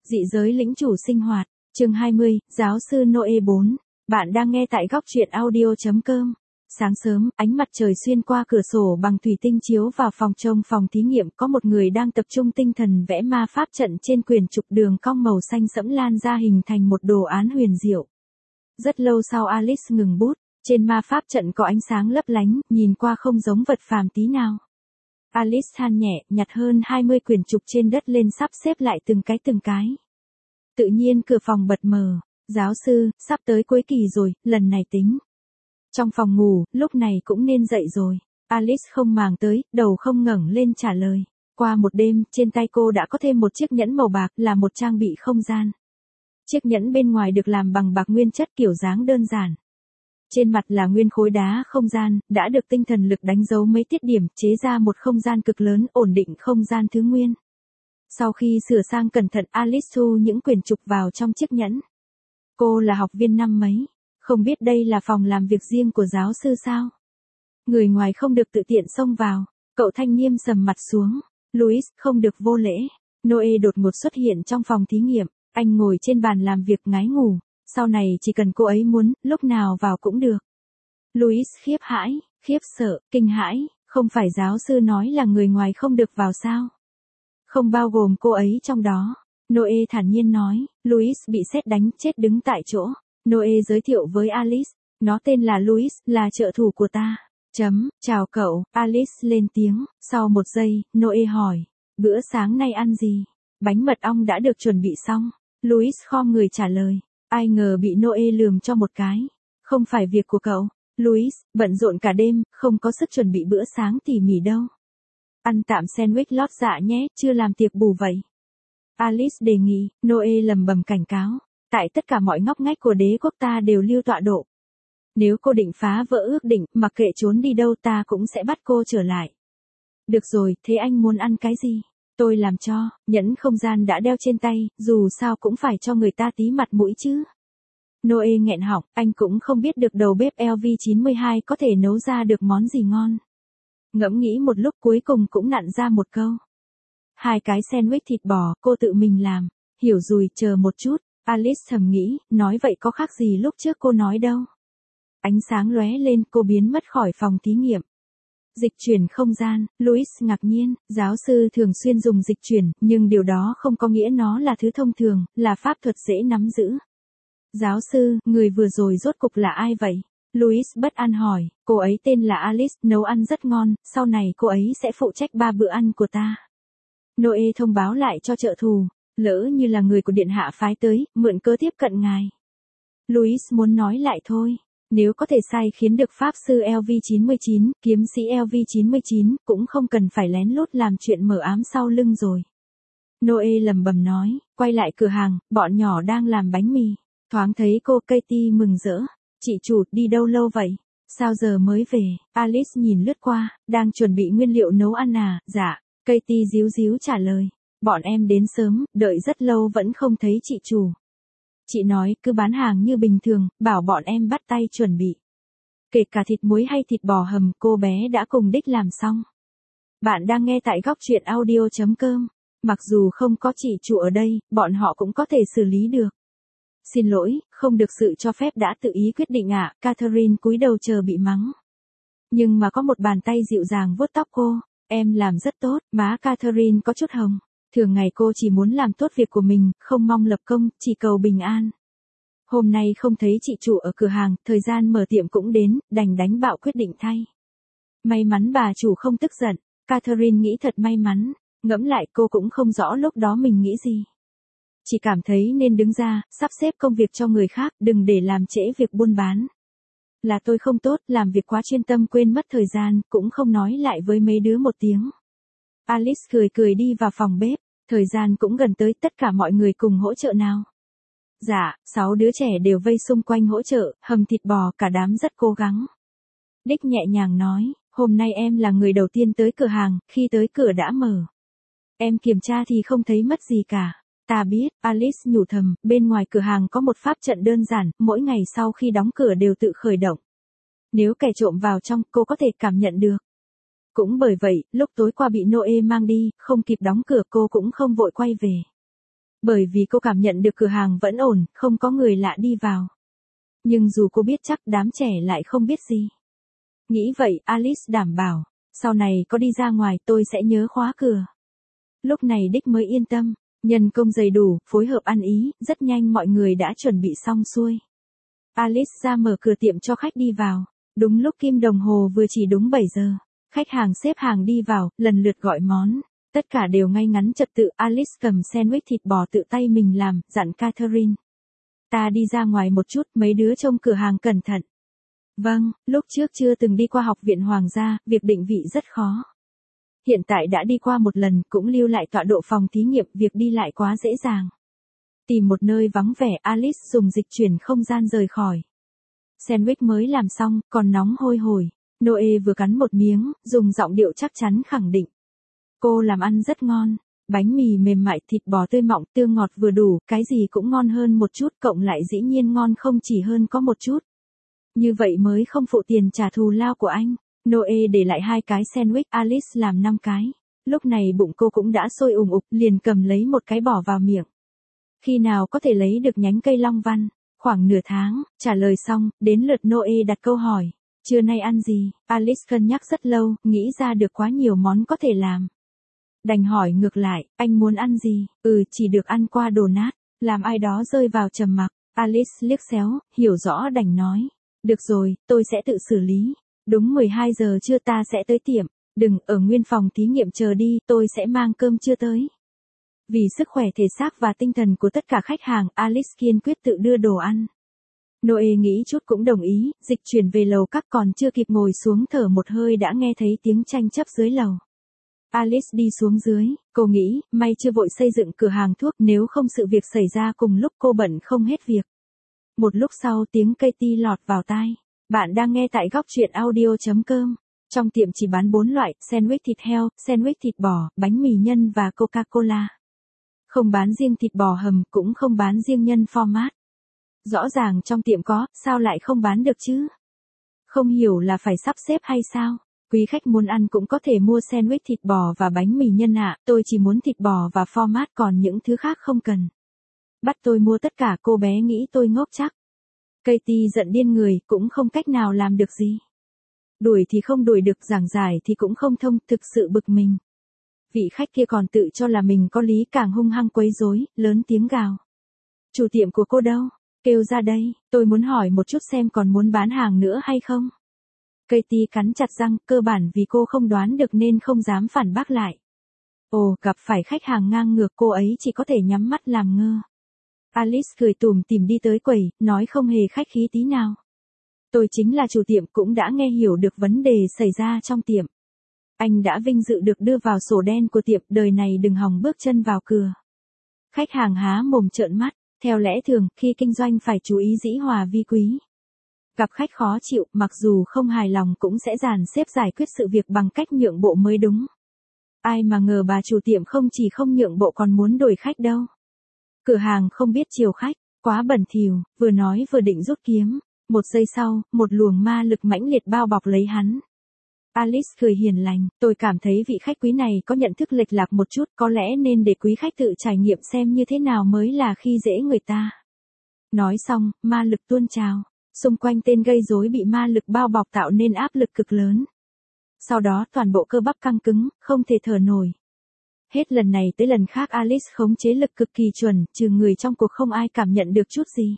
Dị giới lĩnh chủ sinh hoạt, chương 20, giáo sư Noe 4. Bạn đang nghe tại góc truyện audio.com. Sáng sớm, ánh mặt trời xuyên qua cửa sổ bằng thủy tinh chiếu vào phòng trông phòng thí nghiệm, có một người đang tập trung tinh thần vẽ ma pháp trận trên quyển trục đường cong màu xanh sẫm lan ra hình thành một đồ án huyền diệu. Rất lâu sau Alice ngừng bút, trên ma pháp trận có ánh sáng lấp lánh, nhìn qua không giống vật phàm tí nào. Alice than nhẹ, nhặt hơn 20 quyển trục trên đất lên sắp xếp lại từng cái. Tự nhiên cửa phòng bật mở. Giáo sư, sắp tới cuối kỳ rồi, lần này tính. Trong phòng ngủ, lúc này cũng nên dậy rồi. Alice không màng tới, đầu không ngẩng lên trả lời. Qua một đêm, trên tay cô đã có thêm một chiếc nhẫn màu bạc, là một trang bị không gian. Chiếc nhẫn bên ngoài được làm bằng bạc nguyên chất kiểu dáng đơn giản. Trên mặt là nguyên khối đá không gian, đã được tinh thần lực đánh dấu mấy tiết điểm, chế ra một không gian cực lớn, ổn định không gian thứ nguyên. Sau khi sửa sang cẩn thận, Alice thu những quyển trục vào trong chiếc nhẫn. Cô là học viên năm mấy, không biết đây là phòng làm việc riêng của giáo sư sao? Người ngoài không được tự tiện xông vào. Cậu thanh niên sầm mặt xuống. Louis, không được vô lễ. Noe đột ngột xuất hiện trong phòng thí nghiệm. Anh ngồi trên bàn làm việc ngái ngủ. Sau này chỉ cần cô ấy muốn, lúc nào vào cũng được. Louis khiếp hãi, khiếp sợ, kinh hãi. Không phải giáo sư nói là người ngoài không được vào sao? Không bao gồm cô ấy trong đó. Noe thản nhiên nói. Louis bị sét đánh chết đứng tại chỗ. Noe giới thiệu với Alice. Nó tên là Louis, là trợ thủ của ta. Chào cậu, Alice lên tiếng. Sau một giây, Noe hỏi. Bữa sáng nay ăn gì? Bánh mật ong đã được chuẩn bị xong. Louis khom người trả lời. Ai ngờ bị Noe lườm cho một cái. Không phải việc của cậu. Louis, bận rộn cả đêm, không có sức chuẩn bị bữa sáng tỉ mỉ đâu. Ăn tạm sandwich lót dạ nhé, chưa làm tiệc bù vậy. Alice đề nghị. Noe lầm bầm cảnh cáo. Tại tất cả mọi ngóc ngách của đế quốc ta đều lưu tọa độ. Nếu cô định phá vỡ ước định, mặc kệ trốn đi đâu ta cũng sẽ bắt cô trở lại. Được rồi, thế anh muốn ăn cái gì? Tôi làm cho. Nhẫn không gian đã đeo trên tay, dù sao cũng phải cho người ta tí mặt mũi chứ. Noe nghẹn họng, anh cũng không biết được đầu bếp LV92 có thể nấu ra được món gì ngon. Ngẫm nghĩ một lúc cuối cùng cũng nặn ra một câu. 2 cái sandwich thịt bò, cô tự mình làm. Hiểu rồi, chờ một chút. Alice thầm nghĩ, nói vậy có khác gì lúc trước cô nói đâu. Ánh sáng lóe lên, cô biến mất khỏi phòng thí nghiệm. Dịch chuyển không gian, Louis ngạc nhiên, giáo sư thường xuyên dùng dịch chuyển, nhưng điều đó không có nghĩa nó là thứ thông thường, là pháp thuật dễ nắm giữ. Giáo sư, người vừa rồi rốt cục là ai vậy? Louis bất an hỏi, cô ấy tên là Alice, nấu ăn rất ngon, sau này cô ấy sẽ phụ trách 3 bữa ăn của ta. Noe thông báo lại cho trợ thủ. Lỡ như là người của điện hạ phái tới, mượn cớ tiếp cận ngài. Louis muốn nói lại thôi. Nếu có thể sai khiến được pháp sư LV99, kiếm sĩ LV99, cũng không cần phải lén lút làm chuyện mờ ám sau lưng rồi. Noe lầm bầm nói, quay lại cửa hàng, bọn nhỏ đang làm bánh mì. Thoáng thấy cô Katie mừng rỡ. Chị chủ, đi đâu lâu vậy? Sao giờ mới về? Alice nhìn lướt qua, đang chuẩn bị nguyên liệu nấu ăn à? Dạ, Katie díu díu trả lời. Bọn em đến sớm, đợi rất lâu vẫn không thấy chị chủ. Chị nói cứ bán hàng như bình thường, bảo bọn em bắt tay chuẩn bị. Kể cả thịt muối hay thịt bò hầm, cô bé đã cùng đích làm xong. Bạn đang nghe tại góc truyện audio.com. Mặc dù không có chị chủ ở đây, bọn họ cũng có thể xử lý được. Xin lỗi, không được sự cho phép đã tự ý quyết định ạ. Catherine cúi đầu chờ bị mắng. Nhưng mà có một bàn tay dịu dàng vuốt tóc cô. Em làm rất tốt, má Catherine có chút hồng. Thường ngày cô chỉ muốn làm tốt việc của mình, không mong lập công, chỉ cầu bình an. Hôm nay không thấy chị chủ ở cửa hàng, thời gian mở tiệm cũng đến, đành đánh bạo quyết định thay. May mắn bà chủ không tức giận, Catherine nghĩ thật may mắn, ngẫm lại cô cũng không rõ lúc đó mình nghĩ gì. Chỉ cảm thấy nên đứng ra, sắp xếp công việc cho người khác, đừng để làm trễ việc buôn bán. Là tôi không tốt, làm việc quá chuyên tâm quên mất thời gian, cũng không nói lại với mấy đứa một tiếng. Alice cười đi vào phòng bếp, thời gian cũng gần tới, tất cả mọi người cùng hỗ trợ nào. Dạ, 6 đứa trẻ đều vây xung quanh hỗ trợ, hầm thịt bò, cả đám rất cố gắng. Dick nhẹ nhàng nói, hôm nay em là người đầu tiên tới cửa hàng, khi tới cửa đã mở. Em kiểm tra thì không thấy mất gì cả. Ta biết, Alice nhủ thầm, bên ngoài cửa hàng có một pháp trận đơn giản, mỗi ngày sau khi đóng cửa đều tự khởi động. Nếu kẻ trộm vào trong, cô có thể cảm nhận được. Cũng bởi vậy, lúc tối qua bị Noe mang đi, không kịp đóng cửa cô cũng không vội quay về. Bởi vì cô cảm nhận được cửa hàng vẫn ổn, không có người lạ đi vào. Nhưng dù cô biết chắc đám trẻ lại không biết gì. Nghĩ vậy, Alice đảm bảo, sau này có đi ra ngoài tôi sẽ nhớ khóa cửa. Lúc này Dick mới yên tâm, nhân công đầy đủ, phối hợp ăn ý, rất nhanh mọi người đã chuẩn bị xong xuôi. Alice ra mở cửa tiệm cho khách đi vào. Đúng lúc kim đồng hồ vừa chỉ đúng 7 giờ. Khách hàng xếp hàng đi vào, lần lượt gọi món. Tất cả đều ngay ngắn trật tự. Alice cầm sandwich thịt bò tự tay mình làm, dặn Catherine. Ta đi ra ngoài một chút, mấy đứa trông cửa hàng cẩn thận. Vâng, lúc trước chưa từng đi qua học viện hoàng gia, việc định vị rất khó. Hiện tại đã đi qua một lần, cũng lưu lại tọa độ phòng thí nghiệm, việc đi lại quá dễ dàng. Tìm một nơi vắng vẻ, Alice dùng dịch chuyển không gian rời khỏi. Sandwich mới làm xong, còn nóng hôi hổi. Noe vừa cắn một miếng, dùng giọng điệu chắc chắn khẳng định. Cô làm ăn rất ngon. Bánh mì mềm mại, thịt bò tươi mọng, tương ngọt vừa đủ, cái gì cũng ngon hơn một chút, cộng lại dĩ nhiên ngon không chỉ hơn có một chút. Như vậy mới không phụ tiền trả thù lao của anh. Noe để lại 2 cái sandwich, Alice làm 5 cái. Lúc này bụng cô cũng đã sôi ùng ục, liền cầm lấy một cái bỏ vào miệng. Khi nào có thể lấy được nhánh cây long văn? Khoảng nửa tháng, trả lời xong, đến lượt Noe đặt câu hỏi. Trưa nay ăn gì? Alice cân nhắc rất lâu, nghĩ ra được quá nhiều món có thể làm. Đành hỏi ngược lại, anh muốn ăn gì? Chỉ được ăn qua đồ nát. Làm ai đó rơi vào trầm mặc. Alice liếc xéo, hiểu rõ đành nói. Được rồi, tôi sẽ tự xử lý. Đúng 12 giờ trưa ta sẽ tới tiệm. Đừng ở nguyên phòng thí nghiệm chờ đi, tôi sẽ mang cơm trưa tới. Vì sức khỏe thể xác và tinh thần của tất cả khách hàng, Alice kiên quyết tự đưa đồ ăn. Noe nghĩ chút cũng đồng ý, dịch chuyển về lầu các, còn chưa kịp ngồi xuống thở một hơi đã nghe thấy tiếng tranh chấp dưới lầu. Alice đi xuống dưới, cô nghĩ, may chưa vội xây dựng cửa hàng thuốc, nếu không sự việc xảy ra cùng lúc cô bận không hết việc. Một lúc sau tiếng Katie lọt vào tai. Bạn đang nghe tại góc truyện audio.com. Trong tiệm chỉ bán 4 loại, sandwich thịt heo, sandwich thịt bò, bánh mì nhân và Coca-Cola. Không bán riêng thịt bò hầm, cũng không bán riêng nhân format. Rõ ràng trong tiệm có, sao lại không bán được chứ? Không hiểu là phải sắp xếp hay sao? Quý khách muốn ăn cũng có thể mua sandwich thịt bò và bánh mì nhân ạ, tôi chỉ muốn thịt bò và format, còn những thứ khác không cần. Bắt tôi mua tất cả, cô bé nghĩ tôi ngốc chắc. Katie giận điên người, cũng không cách nào làm được gì. Đuổi thì không đuổi được, giảng giải thì cũng không thông, thực sự bực mình. Vị khách kia còn tự cho là mình có lý, càng hung hăng quấy rối, lớn tiếng gào. Chủ tiệm của cô đâu? Kêu ra đây, tôi muốn hỏi một chút xem còn muốn bán hàng nữa hay không? Katie cắn chặt răng, cơ bản vì cô không đoán được nên không dám phản bác lại. Ồ, gặp phải khách hàng ngang ngược, cô ấy chỉ có thể nhắm mắt làm ngơ. Alice cười tủm tỉm đi tới quầy, nói không hề khách khí tí nào. Tôi chính là chủ tiệm, cũng đã nghe hiểu được vấn đề xảy ra trong tiệm. Anh đã vinh dự được đưa vào sổ đen của tiệm, đời này đừng hòng bước chân vào cửa. Khách hàng há mồm trợn mắt, theo lẽ thường, khi kinh doanh phải chú ý dĩ hòa vi quý. Gặp khách khó chịu, mặc dù không hài lòng cũng sẽ dàn xếp giải quyết sự việc bằng cách nhượng bộ mới đúng. Ai mà ngờ bà chủ tiệm không chỉ không nhượng bộ còn muốn đuổi khách đâu. Cửa hàng không biết chiều khách, quá bẩn thỉu, vừa nói vừa định rút kiếm. Một giây sau, một luồng ma lực mãnh liệt bao bọc lấy hắn. Alice cười hiền lành, tôi cảm thấy vị khách quý này có nhận thức lệch lạc một chút, có lẽ nên để quý khách tự trải nghiệm xem như thế nào mới là khi dễ người ta. Nói xong, ma lực tuôn trào, xung quanh tên gây rối bị ma lực bao bọc tạo nên áp lực cực lớn. Sau đó toàn bộ cơ bắp căng cứng, không thể thở nổi. Hết lần này tới lần khác Alice khống chế lực cực kỳ chuẩn, trừ người trong cuộc không ai cảm nhận được chút gì.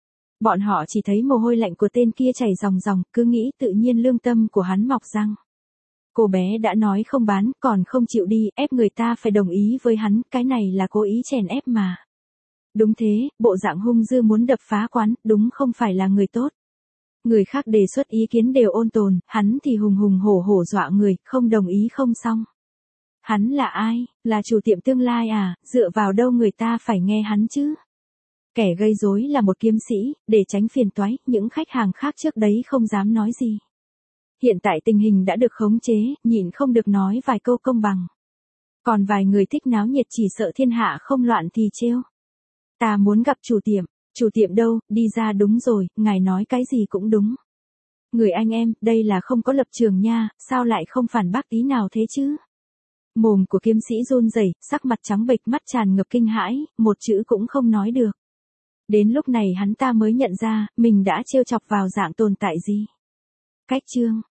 Bọn họ chỉ thấy mồ hôi lạnh của tên kia chảy ròng ròng, cứ nghĩ tự nhiên lương tâm của hắn mọc răng. Cô bé đã nói không bán, còn không chịu đi, ép người ta phải đồng ý với hắn, cái này là cố ý chèn ép mà. Đúng thế, bộ dạng hung dữ muốn đập phá quán, đúng không phải là người tốt. Người khác đề xuất ý kiến đều ôn tồn, hắn thì hùng hùng hổ hổ dọa người, không đồng ý không xong. Hắn là ai? Là chủ tiệm tương lai à, dựa vào đâu người ta phải nghe hắn chứ? Kẻ gây rối là một kiếm sĩ, để tránh phiền toái, những khách hàng khác trước đấy không dám nói gì. Hiện tại tình hình đã được khống chế, nhịn không được nói vài câu công bằng. Còn vài người thích náo nhiệt chỉ sợ thiên hạ không loạn thì trêu. Ta muốn gặp chủ tiệm đâu, đi ra. Đúng rồi, ngài nói cái gì cũng đúng. Người anh em, đây là không có lập trường nha, sao lại không phản bác tí nào thế chứ? Mồm của kiếm sĩ run rẩy, sắc mặt trắng bệch, mắt tràn ngập kinh hãi, một chữ cũng không nói được. Đến lúc này hắn ta mới nhận ra, mình đã trêu chọc vào dạng tồn tại gì. Cách chương